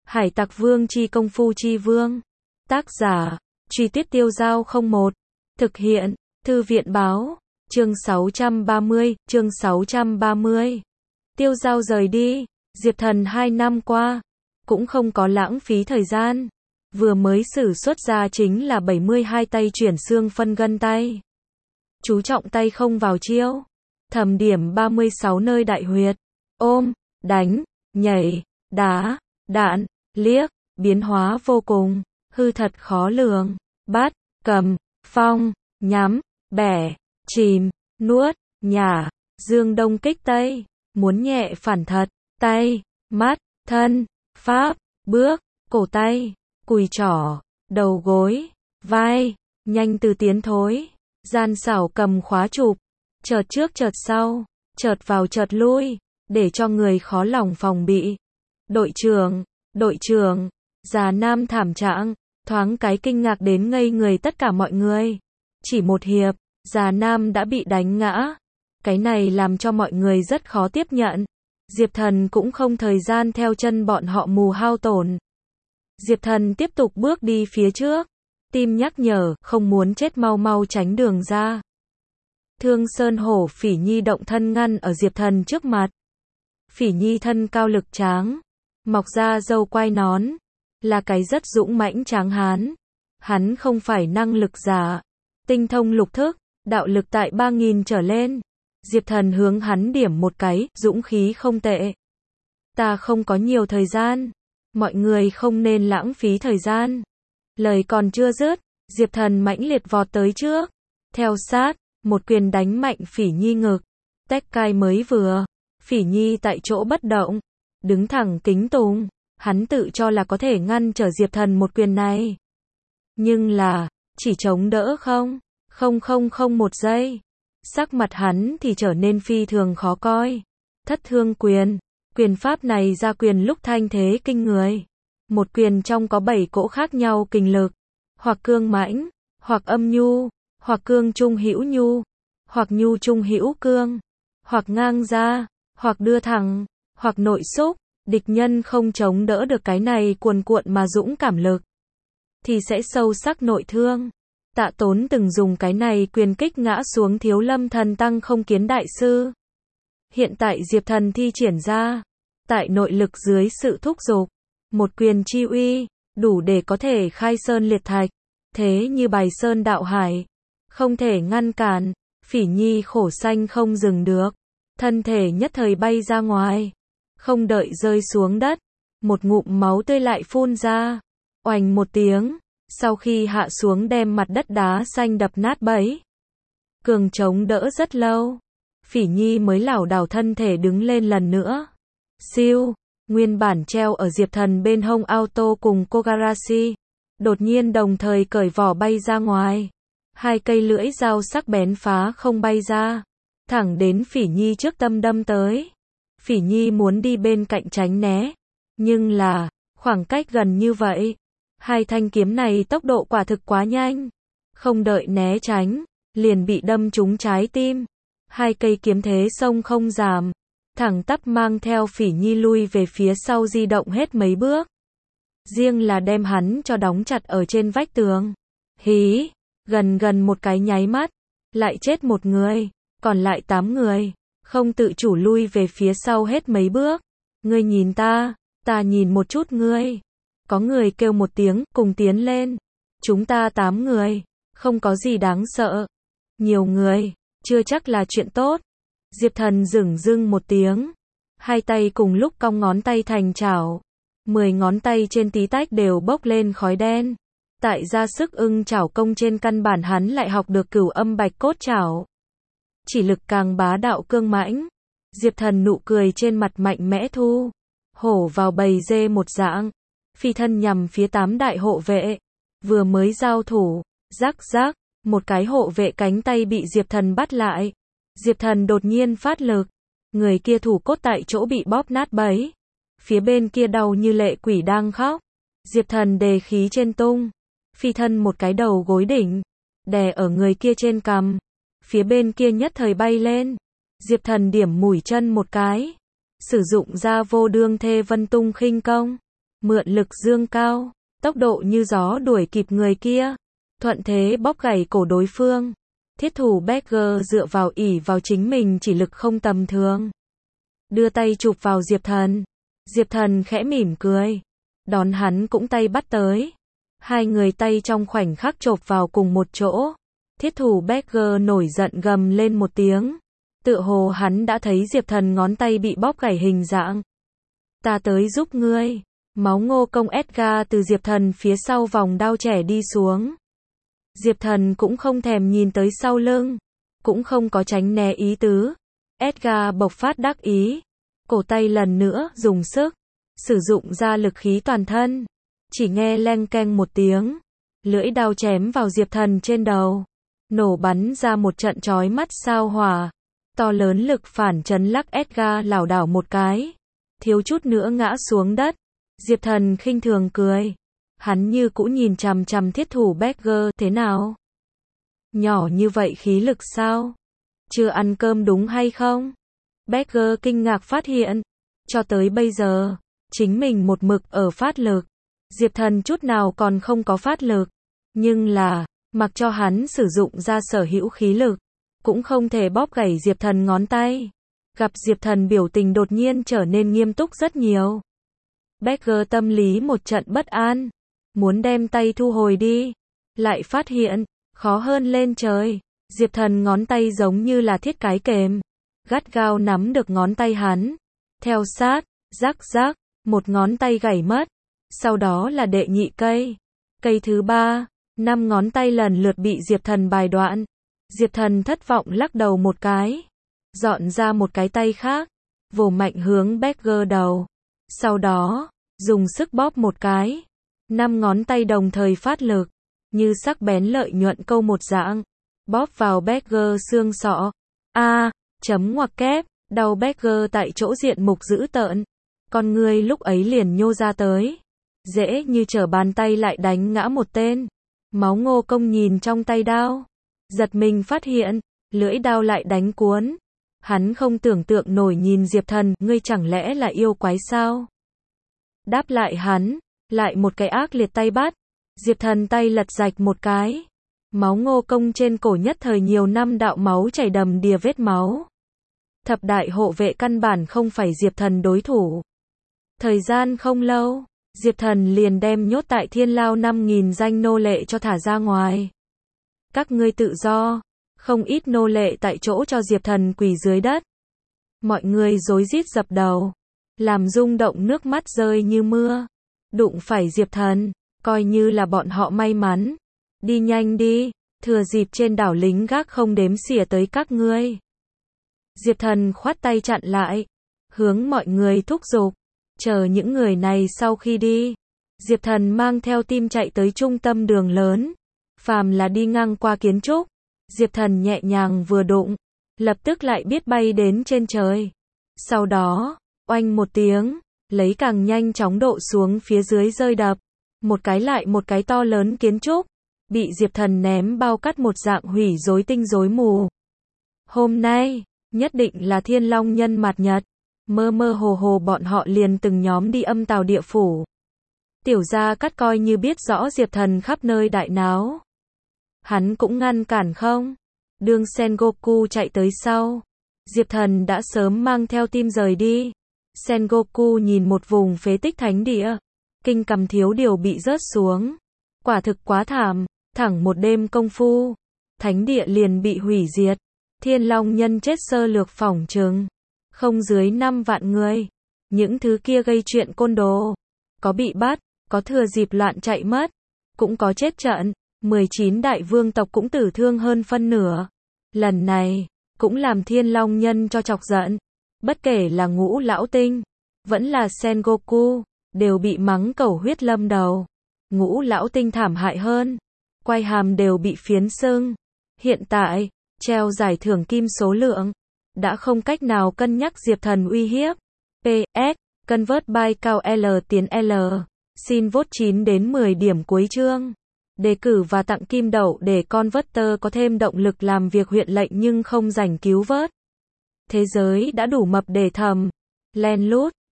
Hải Tặc Vương chi công phu chi vương. Tác giả, Truy Tuyết Tiêu Dao 01. Thực hiện, Thư viện báo. Chương 630, chương 630. Tiêu Dao rời đi. Diệp Thần 2 năm qua, cũng không có lãng phí thời gian. Vừa mới sử xuất ra chính là 72 tay chuyển xương phân gân tay. Chú trọng tay không vào chiêu. Thẩm điểm 36 nơi đại huyệt. Ôm, đánh, nhảy, đá, đạn, liếc, biến hóa vô cùng, hư thật khó lường. Bắt, cầm, phong, nhắm, bẻ, chìm, nuốt, nhả, dương đông kích tây, muốn nhẹ phản thật, tay, mắt, thân, pháp, bước, cổ tay, cùi trỏ, đầu gối, vai, nhanh từ tiến thối, gian xảo cầm khóa chụp, chợt trước chợt sau, chợt vào chợt lui, để cho người khó lòng phòng bị. Đội trưởng, già nam thảm trạng, thoáng cái kinh ngạc đến ngây người tất cả mọi người. Chỉ một hiệp, già nam đã bị đánh ngã. Cái này làm cho mọi người rất khó tiếp nhận. Diệp Thần cũng không thời gian theo chân bọn họ mù hao tổn. Diệp Thần tiếp tục bước đi phía trước. Tim nhắc nhở, không muốn chết mau mau tránh đường ra. Thương Sơn Hổ Phỉ Nhi động thân ngăn ở Diệp Thần trước mặt. Phỉ Nhi thân cao lực tráng, mọc ra râu quai nón, là cái rất dũng mãnh tráng hán. Hắn không phải năng lực giả, tinh thông lục thức, đạo lực tại 3000 trở lên. Diệp Thần hướng hắn điểm một cái, dũng khí không tệ. Ta không có nhiều thời gian, mọi người không nên lãng phí thời gian. Lời còn chưa dứt, Diệp Thần mãnh liệt vọt tới trước, theo sát, một quyền đánh mạnh Phỉ Nhi ngực. Tách cai mới vừa, Phỉ Nhi tại chỗ bất động, đứng thẳng kính tùng, hắn tự cho là có thể ngăn trở Diệp Thần một quyền này. Nhưng là, chỉ chống đỡ không một giây. Sắc mặt hắn thì trở nên phi thường khó coi. Thất thương quyền, quyền pháp này ra quyền lúc thanh thế kinh người. Một quyền trong có 7 cỗ khác nhau kình lực, hoặc cương mãnh, hoặc âm nhu, hoặc cương trung hữu nhu, hoặc nhu trung hữu cương, hoặc ngang ra, hoặc đưa thẳng, hoặc nội xúc. Địch nhân không chống đỡ được cái này cuồn cuộn mà dũng cảm lực, thì sẽ sâu sắc nội thương. Tạ Tốn từng dùng cái này quyền kích ngã xuống Thiếu Lâm Thần Tăng Không Kiến đại sư. Hiện tại Diệp Thần thi triển ra, tại nội lực dưới sự thúc giục, một quyền chi uy, đủ để có thể khai sơn liệt thạch, thế như bài sơn đạo hải, không thể ngăn cản. Phỉ Nhi khổ sanh không dừng được, thân thể nhất thời bay ra ngoài, không đợi rơi xuống đất, một ngụm máu tươi lại phun ra, oành một tiếng, sau khi hạ xuống đem mặt đất đá xanh đập nát bấy. Cường chống đỡ rất lâu, Phỉ Nhi mới lảo đảo thân thể đứng lên lần nữa. Siêu, nguyên bản treo ở Diệp Thần bên hông auto cùng Kogarashi, đột nhiên đồng thời cởi vỏ bay ra ngoài. 2 cây lưỡi dao sắc bén phá không bay ra, thẳng đến Phỉ Nhi trước tâm đâm tới. Phỉ Nhi muốn đi bên cạnh tránh né, nhưng là, khoảng cách gần như vậy, 2 thanh kiếm này tốc độ quả thực quá nhanh, không đợi né tránh, liền bị đâm trúng trái tim. 2 cây kiếm thế xông không giảm, thẳng tắp mang theo Phỉ Nhi lui về phía sau di động hết mấy bước. Riêng là đem hắn cho đóng chặt ở trên vách tường. Hí, gần một cái nháy mắt, lại chết một người, còn lại 8 người, không tự chủ lui về phía sau hết mấy bước. Ngươi nhìn ta nhìn một chút ngươi. Có người kêu một tiếng, cùng tiến lên. Chúng ta 8 người, không có gì đáng sợ. Nhiều người, chưa chắc là chuyện tốt. Diệp Thần dửng dưng một tiếng. 2 tay cùng lúc cong ngón tay thành chảo. 10 ngón tay trên tí tách đều bốc lên khói đen. Tại ra sức ưng chảo công trên căn bản hắn lại học được Cửu Âm Bạch Cốt chảo. Chỉ lực càng bá đạo cương mãnh. Diệp Thần nụ cười trên mặt mạnh mẽ thu. Hổ vào bầy dê một dạng. Phi thân nhằm phía 8 đại hộ vệ. Vừa mới giao thủ, rắc, một cái hộ vệ cánh tay bị Diệp Thần bắt lại. Diệp Thần đột nhiên phát lực. Người kia thủ cốt tại chỗ bị bóp nát bấy. Phía bên kia đau như lệ quỷ đang khóc. Diệp Thần đề khí trên tung. Phi thân một cái đầu gối đỉnh. Đè ở người kia trên cằm. Phía bên kia nhất thời bay lên. Diệp Thần điểm mũi chân một cái. Sử dụng ra vô đương thê vân tung khinh công. mượn lực dương cao, tốc độ như gió đuổi kịp người kia, thuận thế bóp gãy cổ đối phương. Thiết thủ Becker dựa vào ỷ vào chính mình chỉ lực không tầm thường. Đưa tay chụp vào Diệp Thần. Diệp Thần khẽ mỉm cười. Đón hắn cũng tay bắt tới. Hai người tay trong khoảnh khắc chộp vào cùng một chỗ. Thiết thủ Becker nổi giận gầm lên một tiếng. Tựa hồ hắn đã thấy Diệp Thần ngón tay bị bóp gãy hình dạng. Ta tới giúp ngươi. Máu ngô công Edgar từ Diệp Thần phía sau vòng đao trẻ đi xuống. Diệp Thần cũng không thèm nhìn tới sau lưng. Cũng không có tránh né ý tứ. Edgar bộc phát đắc ý. Cổ tay lần nữa dùng sức. Sử dụng ra lực khí toàn thân. Chỉ nghe leng keng một tiếng. Lưỡi đao chém vào Diệp Thần trên đầu. Nổ bắn ra một trận chói mắt sao hỏa. To lớn lực phản chấn lắc Edgar lảo đảo một cái. Thiếu chút nữa ngã xuống đất. Diệp Thần khinh thường cười. Hắn như cũ nhìn chằm chằm thiết thủ Becker, thế nào? Nhỏ như vậy khí lực sao? Chưa ăn cơm đúng hay không? Becker kinh ngạc phát hiện. Cho tới bây giờ, chính mình một mực ở phát lực. Diệp Thần chút nào còn không có phát lực. Nhưng là, mặc cho hắn sử dụng ra sở hữu khí lực, cũng không thể bóp gãy Diệp Thần ngón tay. Gặp Diệp Thần biểu tình đột nhiên trở nên nghiêm túc rất nhiều. Becker tâm lý một trận bất an. Muốn đem tay thu hồi đi. Lại phát hiện, khó hơn lên trời. Diệp Thần ngón tay giống như là thiết cái kềm. Gắt gao nắm được ngón tay hắn. Theo sát, rắc rắc, một ngón tay gãy mất. Sau đó là đệ nhị cây. Cây thứ ba, 5 ngón tay lần lượt bị Diệp Thần bài đoạn. Diệp Thần thất vọng lắc đầu một cái. Dọn ra một cái tay khác. Vồ mạnh hướng Becker đầu. Sau đó, dùng sức bóp một cái. 5 ngón tay đồng thời phát lực. Như sắc bén lợi nhuận câu một dạng. Bóp vào Becker xương sọ. Chấm ngoặc kép. Đau Becker tại chỗ diện mục dữ tợn. Con ngươi lúc ấy liền nhô ra tới. Dễ như trở bàn tay lại đánh ngã một tên. Máu ngô công nhìn trong tay đao. Giật mình phát hiện. Lưỡi đao lại đánh cuốn. Hắn không tưởng tượng nổi nhìn Diệp Thần. Ngươi chẳng lẽ là yêu quái sao? Đáp lại hắn. Lại một cái ác liệt tay bắt. Diệp Thần tay lật rạch một cái. Máu ngô công trên cổ nhất thời nhiều năm đạo máu chảy đầm đìa vết máu. Thập đại hộ vệ căn bản không phải Diệp Thần đối thủ. Thời gian không lâu, Diệp Thần liền đem nhốt tại Thiên Lao 5.000 danh nô lệ cho thả ra ngoài. Các ngươi tự do. Không ít nô lệ tại chỗ cho Diệp Thần quỳ dưới đất. Mọi người rối rít dập đầu. Làm rung động nước mắt rơi như mưa. Đụng phải Diệp Thần. Coi như là bọn họ may mắn. Đi nhanh đi. Thừa dịp trên đảo lính gác không đếm xỉa tới các ngươi. Diệp Thần khoát tay chặn lại. Hướng mọi người thúc giục. Chờ những người này sau khi đi. Diệp Thần mang theo team chạy tới trung tâm đường lớn. Phàm là đi ngang qua kiến trúc. Diệp Thần nhẹ nhàng vừa đụng. Lập tức lại biết bay đến trên trời. Sau đó, oanh một tiếng. Lấy càng nhanh chóng độ xuống phía dưới rơi đập. Một cái lại một cái to lớn kiến trúc. Bị Diệp Thần ném bao cắt một dạng hủy rối tinh rối mù. Hôm nay, nhất định là Thiên Long nhân mạt nhật. Mơ mơ hồ hồ bọn họ liền từng nhóm đi âm tào địa phủ. Tiểu Gia Cát coi như biết rõ Diệp Thần khắp nơi đại náo. Hắn cũng ngăn cản không? Đương Sengoku chạy tới sau. Diệp Thần đã sớm mang theo team rời đi. Sengoku nhìn một vùng phế tích thánh địa. Kinh cầm thiếu điều bị rớt xuống. Quả thực quá thảm. Thẳng một đêm công phu. Thánh địa liền bị hủy diệt. Thiên Long nhân chết sơ lược phỏng chừng. Không dưới 5 vạn người. Những thứ kia gây chuyện côn đồ. Có bị bắt, có thừa dịp loạn chạy mất. Cũng có chết trận. 19 đại vương tộc cũng tử thương hơn phân nửa. Lần này, cũng làm Thiên Long nhân cho chọc giận. Bất kể là Ngũ Lão Tinh, vẫn là Sengoku, đều bị mắng cẩu huyết lâm đầu. Ngũ Lão Tinh thảm hại hơn. Quai hàm đều bị phiến sưng. Hiện tại, treo giải thưởng kim số lượng. Đã không cách nào cân nhắc Diệp Thần uy hiếp. PS, convert by cao L tiến L. Xin vote 9 đến 10 điểm cuối chương. Đề cử và tặng kim đậu để Converter có thêm động lực làm việc huyện lệnh nhưng không rảnh cứu vớt. Thế giới đã đủ mập để thầm. Len lút.